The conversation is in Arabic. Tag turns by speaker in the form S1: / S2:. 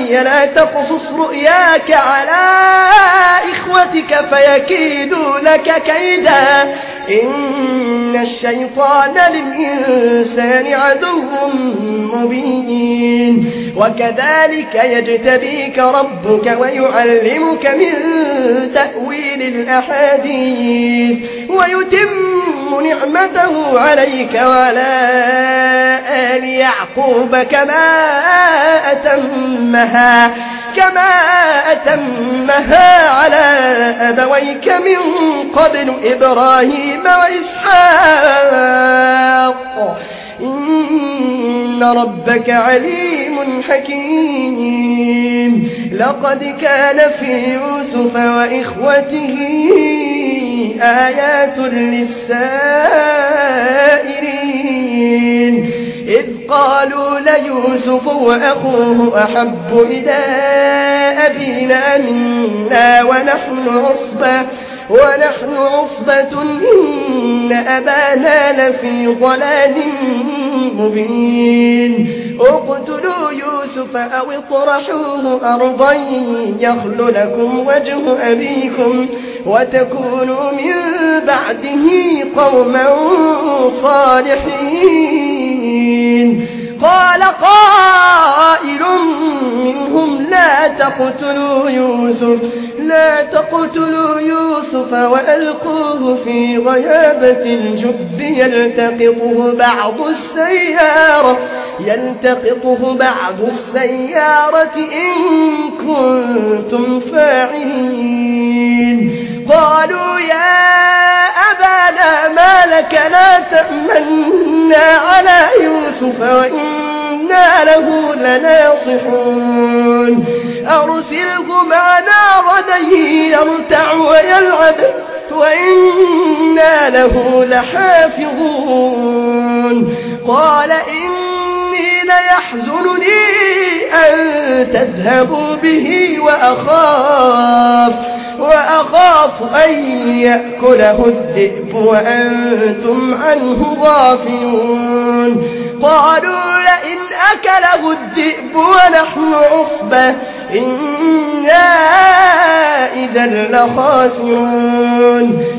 S1: بني لا تقصص رؤياك على إخوتك فيكيدوا لك كيدا إن الشيطان للإنسان عدو مبين وكذلك يجتبيك ربك ويعلمك من تأويل الأحاديث ويتم نعمته عليك وعلى آل يعقوب كما أتمها على أبويك من قبل إبراهيم وإسحاق إن ربك عليم حكيم لقد كان في يوسف وإخوته آيات للسائلين إذ قالوا ليوسف وأخوه أحب إلى أبينا منا ونحن عصبة إن أبانا لفي ضلال مبين اقتلوا يوسف أو اطرحوه أرضا يخل لكم وجه أبيكم وتكونوا من بعده قوما صالحين قال قائل منهم لا تقتلوا يوسف وألقوه في غيابة الجب يلتقطه بعض السيارة إن كنتم فاعلين قالوا يا أبانا ما لك لا تأمنا على يوسف وإنا له لناصحون أرسله معنا غدا يرتع ويلعب وإنا له لحافظون قال إني ليحزنني أن تذهبوا به وأخاف أن يأكله الذئب وأنتم عنه غافلون قالوا لئن أكله الذئب ونحن عصبة إنا إذا لخاسرون